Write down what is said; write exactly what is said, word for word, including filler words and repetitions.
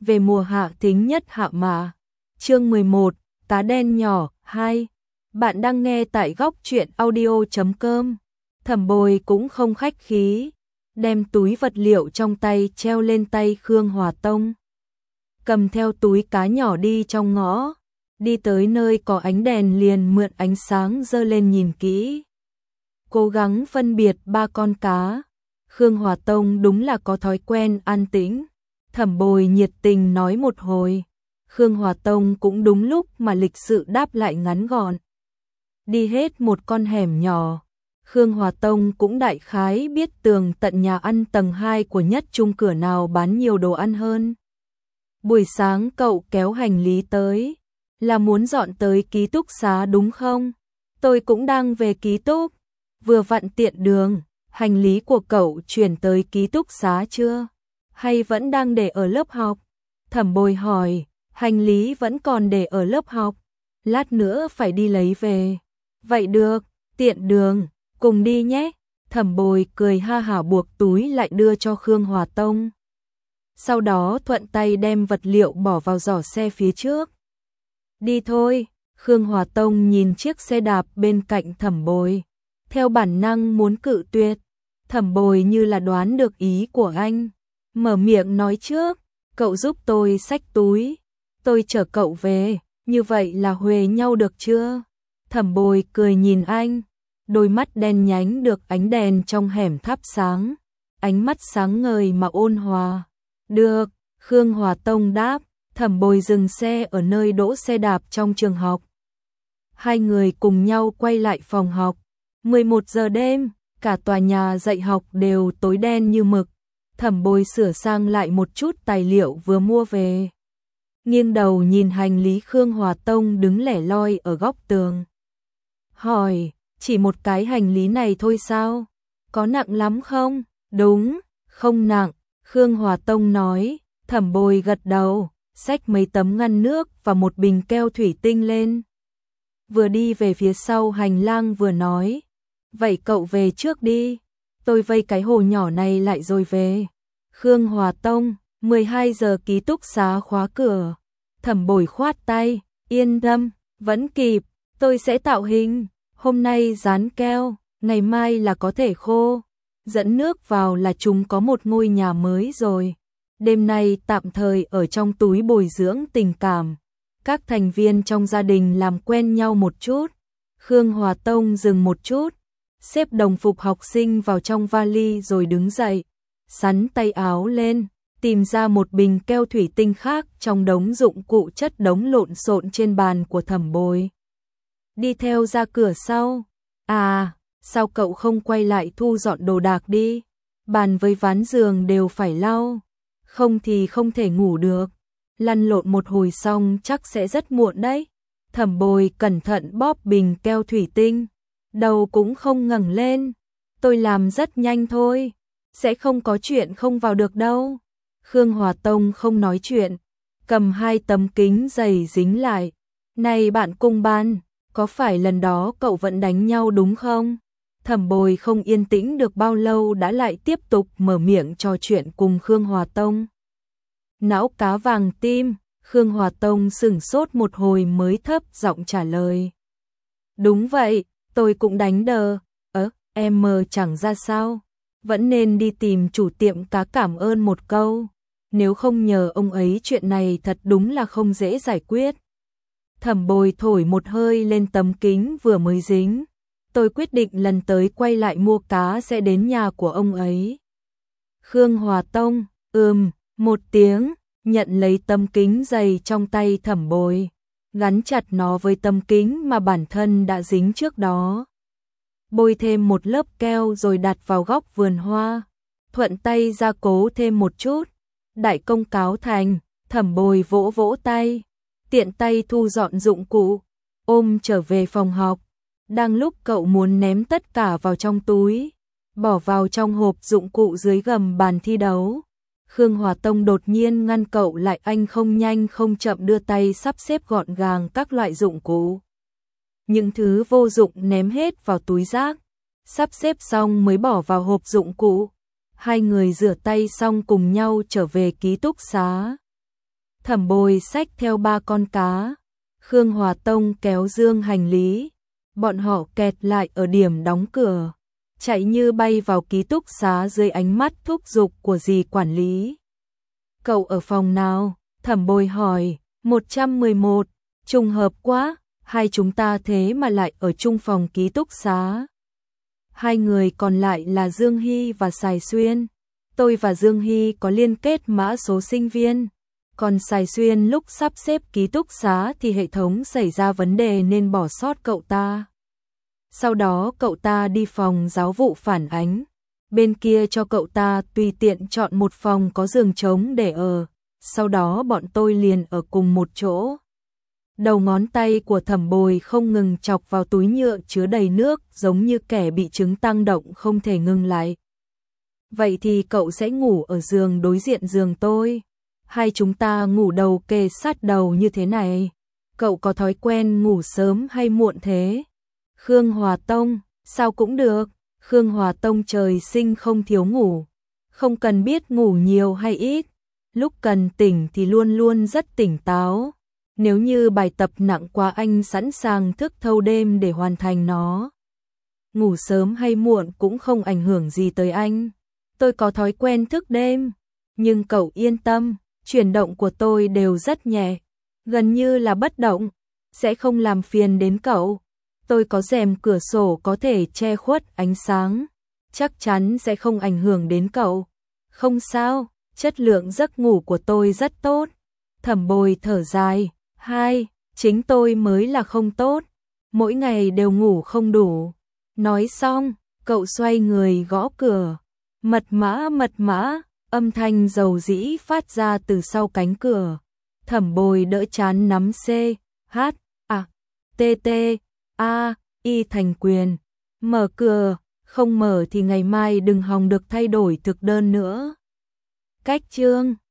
về mùa hạ thính nhất hạ mà. Chương mười một, cá đen nhỏ, hai. Bạn đang nghe tại góc truyện audio chấm com. Thẩm Bồi cũng không khách khí, đem túi vật liệu trong tay treo lên tay Khương Hòa Tông. Cầm theo túi cá nhỏ đi trong ngõ, đi tới nơi có ánh đèn liền mượn ánh sáng giơ lên nhìn kỹ. Cố gắng phân biệt ba con cá. Khương Hòa Tông đúng là có thói quen an tĩnh. Thẩm Bồi nhiệt tình nói một hồi, Khương Hòa Tông cũng đúng lúc mà lịch sự đáp lại ngắn gọn. Đi hết một con hẻm nhỏ, Khương Hòa Tông cũng đại khái biết tường tận nhà ăn tầng hai của Nhất Trung cửa nào bán nhiều đồ ăn hơn. Buổi sáng cậu kéo hành lý tới, là muốn dọn tới ký túc xá đúng không? Tôi cũng đang về ký túc, vừa vặn tiện đường. Hành lý của cậu chuyển tới ký túc xá chưa? Hay vẫn đang để ở lớp học? Thẩm Bồi hỏi, hành lý vẫn còn để ở lớp học, lát nữa phải đi lấy về. Vậy được, tiện đường, cùng đi nhé. Thẩm Bồi cười ha hả buộc túi lại đưa cho Khương Hòa Tông. Sau đó thuận tay đem vật liệu bỏ vào giỏ xe phía trước. Đi thôi. Khương Hòa Tông nhìn chiếc xe đạp bên cạnh Thẩm Bồi, theo bản năng muốn cự tuyệt. Thẩm Bồi như là đoán được ý của anh, mở miệng nói trước, cậu giúp tôi xách túi, tôi chở cậu về, như vậy là huề nhau được chưa? Thẩm Bồi cười nhìn anh, đôi mắt đen nhánh được ánh đèn trong hẻm thắp sáng, ánh mắt sáng ngời mà ôn hòa. Được, Khương Hòa Tông đáp. Thẩm Bồi dừng xe ở nơi đỗ xe đạp trong trường học. Hai người cùng nhau quay lại phòng học. mười một giờ đêm, cả tòa nhà dạy học đều tối đen như mực. Thẩm Bồi sửa sang lại một chút tài liệu vừa mua về, nghiêng đầu nhìn hành lý Khương Hòa Tông đứng lẻ loi ở góc tường. Hỏi, chỉ một cái hành lý này thôi sao? Có nặng lắm không? Đúng, không nặng, Khương Hòa Tông nói. Thẩm Bồi gật đầu, xách mấy tấm ngăn nước và một bình keo thủy tinh lên. Vừa đi về phía sau hành lang vừa nói, vậy cậu về trước đi, tôi vây cái hồ nhỏ này lại rồi về. Khương Hòa Tông, mười hai giờ ký túc xá khóa cửa. Thẩm Bồi khoát tay, yên tâm, vẫn kịp, tôi sẽ tạo hình, hôm nay dán keo, ngày mai là có thể khô. Dẫn nước vào là chúng có một ngôi nhà mới rồi. Đêm nay tạm thời ở trong túi bồi dưỡng tình cảm. Các thành viên trong gia đình làm quen nhau một chút. Khương Hòa Tông dừng một chút, xếp đồng phục học sinh vào trong vali rồi đứng dậy, xắn tay áo lên, tìm ra một bình keo thủy tinh khác trong đống dụng cụ chất đống lộn xộn trên bàn của Thẩm Bồi. Đi theo ra cửa sau. À, sao cậu không quay lại thu dọn đồ đạc đi? Bàn với ván giường đều phải lau, không thì không thể ngủ được. Lăn lộn một hồi xong chắc sẽ rất muộn đấy. Thẩm Bồi cẩn thận bóp bình keo thủy tinh, đầu cũng không ngẩng lên. Tôi làm rất nhanh thôi, sẽ không có chuyện không vào được đâu. Khương Hòa Tông không nói chuyện, cầm hai tấm kính dày dính lại. Này bạn cùng ban, có phải lần đó cậu vẫn đánh nhau đúng không? Thẩm Bồi không yên tĩnh được bao lâu đã lại tiếp tục mở miệng trò chuyện cùng Khương Hòa Tông. Não cá vàng tim. Khương Hòa Tông sửng sốt một hồi mới thấp giọng trả lời. Đúng vậy, tôi cũng đánh đờ. Ơ, em mờ chẳng ra sao. Vẫn nên đi tìm chủ tiệm cá cảm ơn một câu. Nếu không nhờ ông ấy chuyện này thật đúng là không dễ giải quyết. Thẩm Bồi thổi một hơi lên tấm kính vừa mới dính. Tôi quyết định lần tới quay lại mua cá sẽ đến nhà của ông ấy. Khương Hòa Tông, ừm, một tiếng. Nhận lấy tấm kính dày trong tay Thẩm Bồi, gắn chặt nó với tấm kính mà bản thân đã dính trước đó. Bôi thêm một lớp keo rồi đặt vào góc vườn hoa, thuận tay gia cố thêm một chút. Đại công cáo thành. Thẩm Bồi vỗ vỗ tay, tiện tay thu dọn dụng cụ, ôm trở về phòng học. Đang lúc cậu muốn ném tất cả vào trong túi, bỏ vào trong hộp dụng cụ dưới gầm bàn thi đấu, Khương Hòa Tông đột nhiên ngăn cậu lại. Anh không nhanh không chậm đưa tay sắp xếp gọn gàng các loại dụng cụ. Những thứ vô dụng ném hết vào túi rác, sắp xếp xong mới bỏ vào hộp dụng cụ. Hai người rửa tay xong cùng nhau trở về ký túc xá. Thẩm Bồi xách theo ba con cá, Khương Hòa Tông kéo dương hành lý, bọn họ kẹt lại ở điểm đóng cửa, chạy như bay vào ký túc xá dưới ánh mắt thúc giục của dì quản lý. Cậu ở phòng nào? Thẩm Bồi hỏi. một trăm mười một, trùng hợp quá, hai chúng ta thế mà lại ở chung phòng ký túc xá. Hai người còn lại là Dương Hy và Sài Xuyên. Tôi và Dương Hy có liên kết mã số sinh viên. Còn Sài Xuyên lúc sắp xếp ký túc xá thì hệ thống xảy ra vấn đề nên bỏ sót cậu ta. Sau đó cậu ta đi phòng giáo vụ phản ánh. Bên kia cho cậu ta tùy tiện chọn một phòng có giường trống để ở. Sau đó bọn tôi liền ở cùng một chỗ. Đầu ngón tay của Thẩm Bồi không ngừng chọc vào túi nhựa chứa đầy nước, giống như kẻ bị chứng tăng động không thể ngừng lại. Vậy thì cậu sẽ ngủ ở giường đối diện giường tôi. Hai chúng ta ngủ đầu kề sát đầu như thế này. Cậu có thói quen ngủ sớm hay muộn thế? Khương Hòa Tông, sao cũng được. Khương Hòa Tông trời sinh không thiếu ngủ. Không cần biết ngủ nhiều hay ít. Lúc cần tỉnh thì luôn luôn rất tỉnh táo. Nếu như bài tập nặng quá anh sẵn sàng thức thâu đêm để hoàn thành nó. Ngủ sớm hay muộn cũng không ảnh hưởng gì tới anh. Tôi có thói quen thức đêm. Nhưng cậu yên tâm, chuyển động của tôi đều rất nhẹ. Gần như là bất động. Sẽ không làm phiền đến cậu. Tôi có rèm cửa sổ có thể che khuất ánh sáng. Chắc chắn sẽ không ảnh hưởng đến cậu. Không sao, chất lượng giấc ngủ của tôi rất tốt. Thẩm Bồi thở dài. Hai, chính tôi mới là không tốt. Mỗi ngày đều ngủ không đủ. Nói xong, cậu xoay người gõ cửa. Mật mã mật mã, âm thanh dầu dĩ phát ra từ sau cánh cửa. Thẩm Bồi đỡ chán nắm C, H, A, T, T, A, Y thành quyền. Mở cửa, không mở thì ngày mai đừng hòng được thay đổi thực đơn nữa. Cách chương